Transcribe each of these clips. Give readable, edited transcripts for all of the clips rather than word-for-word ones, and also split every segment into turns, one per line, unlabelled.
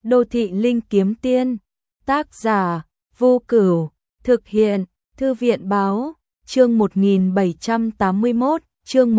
Đô thị linh kiếm tiên, tác giả, Vô Cửu, thực hiện, Thư viện báo, chương 1781, chương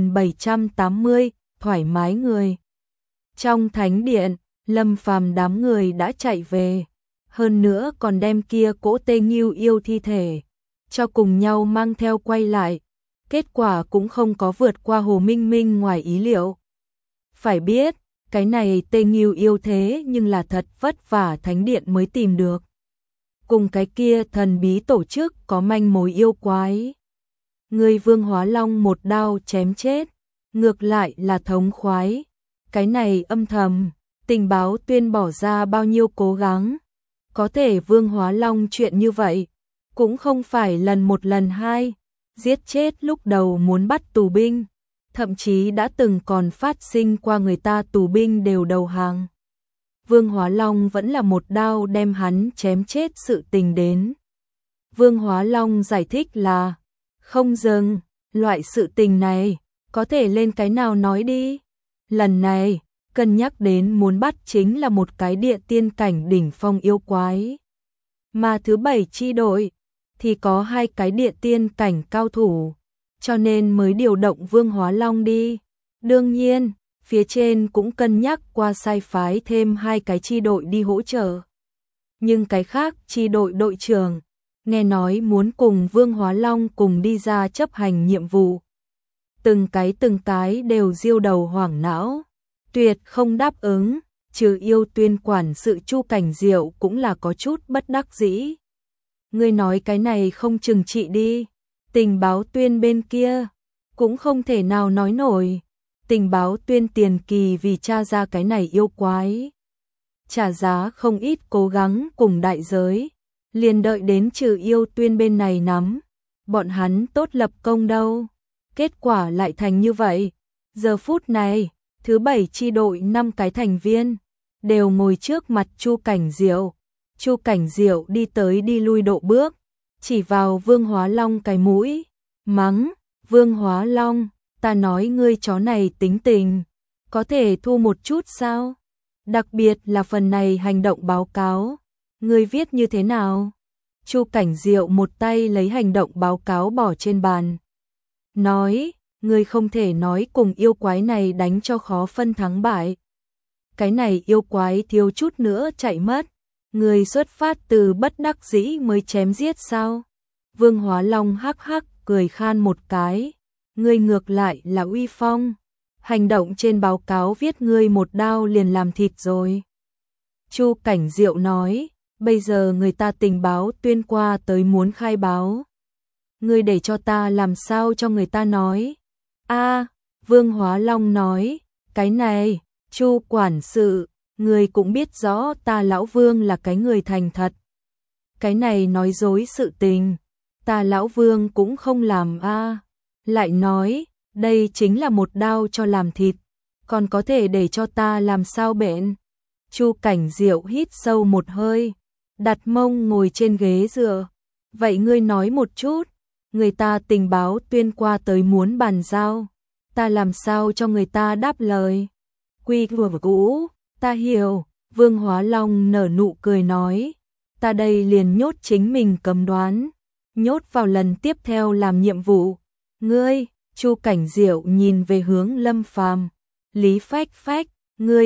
1780, thoải mái người. Trong thánh điện, Lâm Phàm đám người đã chạy về, hơn nữa còn đem kia cỗ Tê Nghưu yêu thi thể, cho cùng nhau mang theo quay lại. Kết quả cũng không có vượt qua Hồ Minh Minh ngoài ý liệu. Phải biết, cái này Tê Nghưu yêu thế nhưng là thật vất vả thánh điện mới tìm được. Cùng cái kia thần bí tổ chức có manh mối yêu quái. Người Vương Hóa Long một đao chém chết, ngược lại là thống khoái. Cái này âm thầm, tình báo tuyên bỏ ra bao nhiêu cố gắng. Có thể Vương Hóa Long chuyện như vậy, cũng không phải lần một lần hai, giết chết lúc đầu muốn bắt tù binh, thậm chí đã từng còn phát sinh qua người ta tù binh đều đầu hàng. Vương Hóa Long vẫn là một đao đem hắn chém chết sự tình đến. Vương Hóa Long giải thích là, không dừng, loại sự tình này, có thể lên cái nào nói đi. Lần này, cân nhắc đến muốn bắt chính là một cái địa tiên cảnh đỉnh phong yêu quái. Mà thứ 7 chi đội, thì có 2 cái địa tiên cảnh cao thủ, cho nên mới điều động Vương Hóa Long đi. Đương nhiên, phía trên cũng cân nhắc qua sai phái thêm 2 cái chi đội đi hỗ trợ. Nhưng cái khác chi đội đội trưởng, nghe nói muốn cùng Vương Hóa Long cùng đi ra chấp hành nhiệm vụ. Từng cái đều diêu đầu hoảng não, tuyệt không đáp ứng, trừ yêu tuyên quản sự Chu Cảnh Diệu cũng là có chút bất đắc dĩ. Ngươi nói cái này không trừng trị đi, tình báo tuyên bên kia, cũng không thể nào nói nổi. Tình báo tuyên tiền kỳ vì tra ra cái này yêu quái, trả giá không ít cố gắng cùng đại giới, liền đợi đến trừ yêu tuyên bên này nắm, bọn hắn tốt lập công đâu. Kết quả lại thành như vậy. Giờ phút này, thứ 7 chi đội 5 cái thành viên, đều ngồi trước mặt Chu Cảnh Diệu. Chu Cảnh Diệu đi tới đi lui độ bước, chỉ vào Vương Hóa Long cái mũi, mắng, Vương Hóa Long, ta nói ngươi chó này tính tình, có thể thu một chút sao? Đặc biệt là phần này hành động báo cáo, ngươi viết như thế nào? Chu Cảnh Diệu một tay lấy hành động báo cáo bỏ trên bàn. Nói, ngươi không thể nói cùng yêu quái này đánh cho khó phân thắng bại. Cái này yêu quái thiếu chút nữa chạy mất, ngươi xuất phát từ bất đắc dĩ mới chém giết sao? Vương Hóa Long hắc hắc cười khan một cái, ngươi ngược lại là uy phong, hành động trên báo cáo viết ngươi một đao liền làm thịt rồi. Chu Cảnh Diệu nói, bây giờ người ta tình báo tuyên qua tới muốn khai báo. Ngươi để cho ta làm sao cho người ta nói? Vương Hóa Long nói, cái này, Chu quản sự, ngươi cũng biết rõ ta lão Vương là cái người thành thật. Cái này nói dối sự tình, ta lão Vương cũng không làm Lại nói, đây chính là một đao cho làm thịt, còn có thể để cho ta làm sao bện? Chu Cảnh Diệu hít sâu một hơi, đặt mông ngồi trên ghế dựa. Vậy ngươi nói một chút, người ta tình báo tuyên qua tới muốn bàn giao, ta làm sao cho người ta đáp lời? Quy củ, ta hiểu. Vương Hóa Long nở nụ cười nói, ta đây liền nhốt chính mình cấm đoán, nhốt vào lần tiếp theo làm nhiệm vụ. Ngươi, Chu Cảnh Diệu nhìn về hướng Lâm Phàm, Lý Phách Phách, ngươi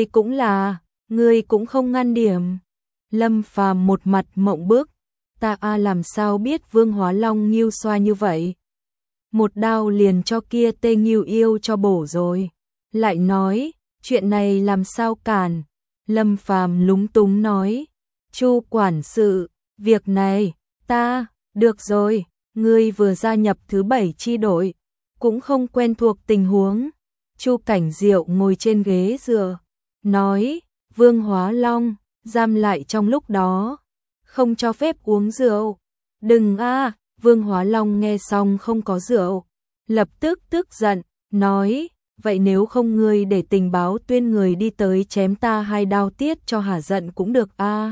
cũng không ngăn điểm. Lâm Phàm một mặt mộng bức, ta làm sao biết Vương Hóa Long nghiêu xoa như vậy? Một đao liền cho kia Tê Nghưu yêu cho bổ rồi. Lại nói, chuyện này làm sao cản? Lâm Phàm lúng túng nói, Chu quản sự, việc này, được rồi, ngươi vừa gia nhập thứ 7 chi đội, cũng không quen thuộc tình huống. Chu Cảnh Diệu ngồi trên ghế dựa, nói, Vương Hóa Long, giam lại trong lúc đó, không cho phép uống rượu. Đừng Vương Hóa Long nghe xong không có rượu, lập tức tức giận, nói, vậy nếu không ngươi để tình báo tuyên người đi tới chém ta 2 đao tiết cho hả giận cũng được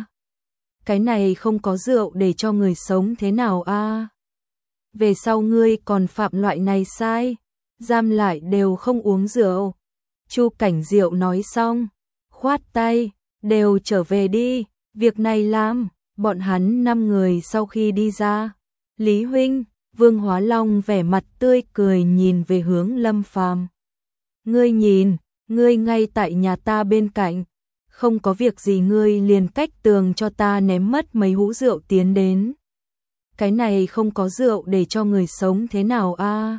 Cái này không có rượu để cho người sống thế nào Về sau ngươi còn phạm loại này sai, giam lại đều không uống rượu. Chu Cảnh Diệu nói xong, khoát tay, đều trở về đi, việc này làm. Bọn hắn 5 người sau khi đi ra, Lý huynh, Vương Hóa Long vẻ mặt tươi cười nhìn về hướng Lâm Phàm. Ngươi nhìn, ngươi ngay tại nhà ta bên cạnh, không có việc gì ngươi liền cách tường cho ta ném mất mấy hũ rượu tiến đến. Cái này không có rượu để cho người sống thế nào a?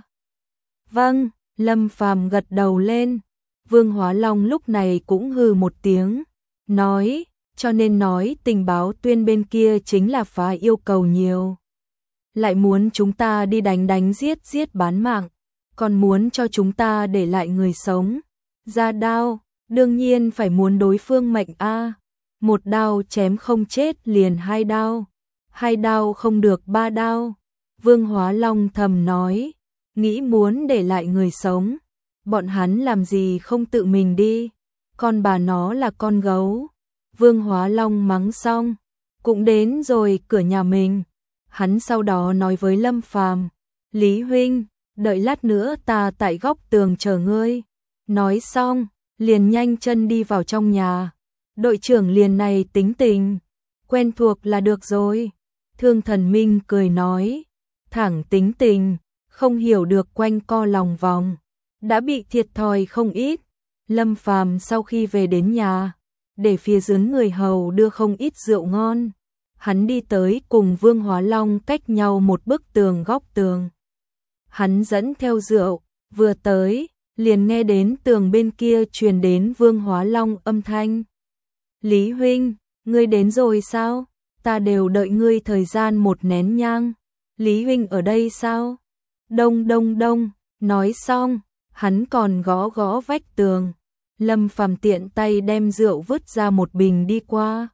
Vâng, Lâm Phàm gật đầu lên. Vương Hóa Long lúc này cũng hừ một tiếng, nói, cho nên nói tình báo tuyên bên kia chính là phá yêu cầu nhiều. Lại muốn chúng ta đi đánh giết bán mạng, còn muốn cho chúng ta để lại người sống. Ra đao, đương nhiên phải muốn đối phương mệnh a. Một đao chém không chết liền hai đao. Hai đao không được ba đao. Vương Hóa Long thầm nói, nghĩ muốn để lại người sống. Bọn hắn làm gì không tự mình đi, con bà nó là con gấu. Vương Hóa Long mắng xong, cũng đến rồi cửa nhà mình. Hắn sau đó nói với Lâm Phàm, Lý huynh, đợi lát nữa ta tại góc tường chờ ngươi. Nói xong, liền nhanh chân đi vào trong nhà. Đội trưởng liền này tính tình, quen thuộc là được rồi. Thương Thần Minh cười nói, thẳng tính tình, không hiểu được quanh co lòng vòng, đã bị thiệt thòi không ít. Lâm Phàm sau khi về đến nhà, để phía dưới người hầu đưa không ít rượu ngon. Hắn đi tới cùng Vương Hóa Long cách nhau một bức tường góc tường. Hắn dẫn theo rượu, vừa tới, liền nghe đến tường bên kia truyền đến Vương Hóa Long âm thanh. Lý huynh, ngươi đến rồi sao? Ta đều đợi ngươi thời gian một nén nhang. Lý huynh ở đây sao? Đông đông đông, nói xong, hắn còn gõ gõ vách tường. Lâm Phàm tiện tay đem rượu vứt ra một bình đi qua.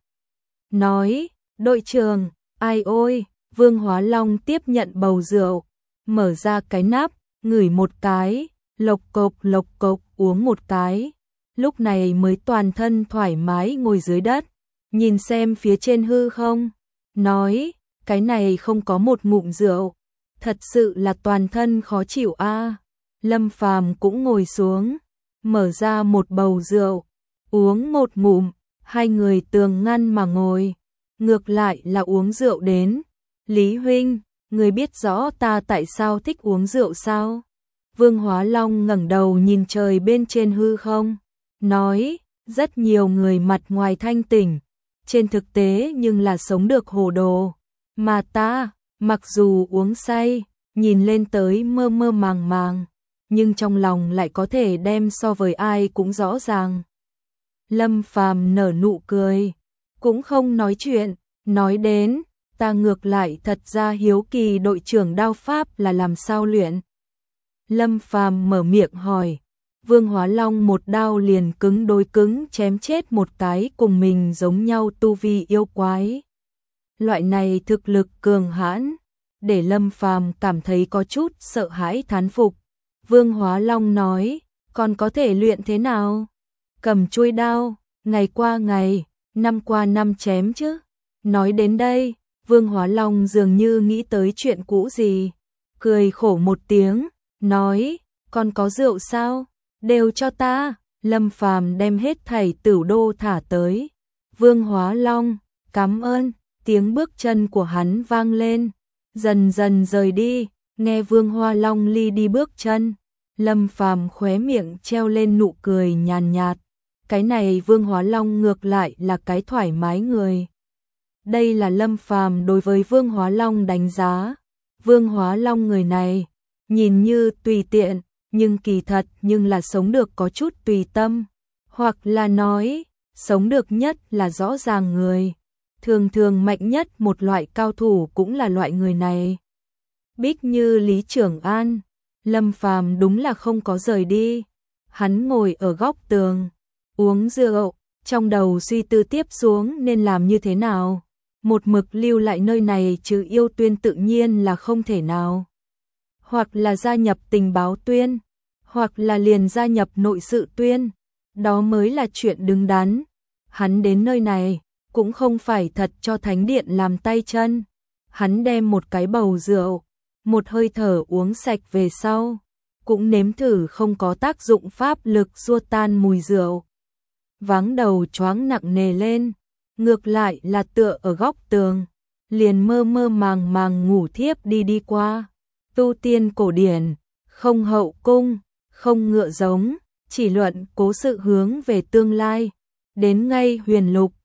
Nói, đội trưởng, ai ôi, Vương Hóa Long tiếp nhận bầu rượu, mở ra cái nắp, ngửi một cái, lộc cộc uống một cái. Lúc này mới toàn thân thoải mái ngồi dưới đất, nhìn xem phía trên hư không. Nói, cái này không có một ngụm rượu, thật sự là toàn thân khó chịu a. Lâm Phàm cũng ngồi xuống, mở ra một bầu rượu, uống một ngụm, hai người tường ngăn mà ngồi, ngược lại là uống rượu đến. Lý huynh, người biết rõ ta tại sao thích uống rượu sao? Vương Hóa Long ngẩng đầu nhìn trời bên trên hư không, nói, rất nhiều người mặt ngoài thanh tỉnh, trên thực tế nhưng là sống được hồ đồ, mà ta, mặc dù uống say, nhìn lên tới mơ mơ màng màng, nhưng trong lòng lại có thể đem so với ai cũng rõ ràng. Lâm Phàm nở nụ cười, cũng không nói chuyện, nói đến, ta ngược lại thật ra hiếu kỳ đội trưởng đao pháp là làm sao luyện. Lâm Phàm mở miệng hỏi, Vương Hóa Long một đao liền cứng đối cứng chém chết một cái cùng mình giống nhau tu vi yêu quái. Loại này thực lực cường hãn, để Lâm Phàm cảm thấy có chút sợ hãi thán phục. Vương Hóa Long nói, còn có thể luyện thế nào? Cầm chuôi đao, ngày qua ngày, năm qua năm chém chứ. Nói đến đây, Vương Hóa Long dường như nghĩ tới chuyện cũ gì, cười khổ một tiếng, nói, còn có rượu sao? Đều cho ta. Lâm Phàm đem hết thảy Tửu Đô thả tới. Vương Hóa Long, cảm ơn. Tiếng bước chân của hắn vang lên, dần dần rời đi. Nghe Vương Hóa Long ly đi bước chân, Lâm Phàm khóe miệng treo lên nụ cười nhàn nhạt. Cái này Vương Hóa Long ngược lại là cái thoải mái người. Đây là Lâm Phàm đối với Vương Hóa Long đánh giá. Vương Hóa Long người này, nhìn như tùy tiện, nhưng kỳ thật nhưng là sống được có chút tùy tâm, hoặc là nói, sống được nhất là rõ ràng người. Thường thường mạnh nhất một loại cao thủ cũng là loại người này. Bích như Lý Trưởng An, Lâm Phàm đúng là không có rời đi. Hắn ngồi ở góc tường, uống rượu, trong đầu suy tư tiếp xuống nên làm như thế nào. Một mực lưu lại nơi này trừ yêu tuyên tự nhiên là không thể nào. Hoặc là gia nhập tình báo tuyên, hoặc là liền gia nhập nội sự tuyên, đó mới là chuyện đứng đắn. Hắn đến nơi này, cũng không phải thật cho thánh điện làm tay chân. Hắn đem một cái bầu rượu, một hơi thở uống sạch về sau, cũng nếm thử không có tác dụng pháp lực xua tan mùi rượu. váng đầu choáng nặng nề lên, ngược lại là tựa ở góc tường, liền mơ mơ màng màng ngủ thiếp đi qua. Tu tiên cổ điển, không hậu cung, không ngựa giống, chỉ luận cố sự hướng về tương lai, đến ngay huyền lục,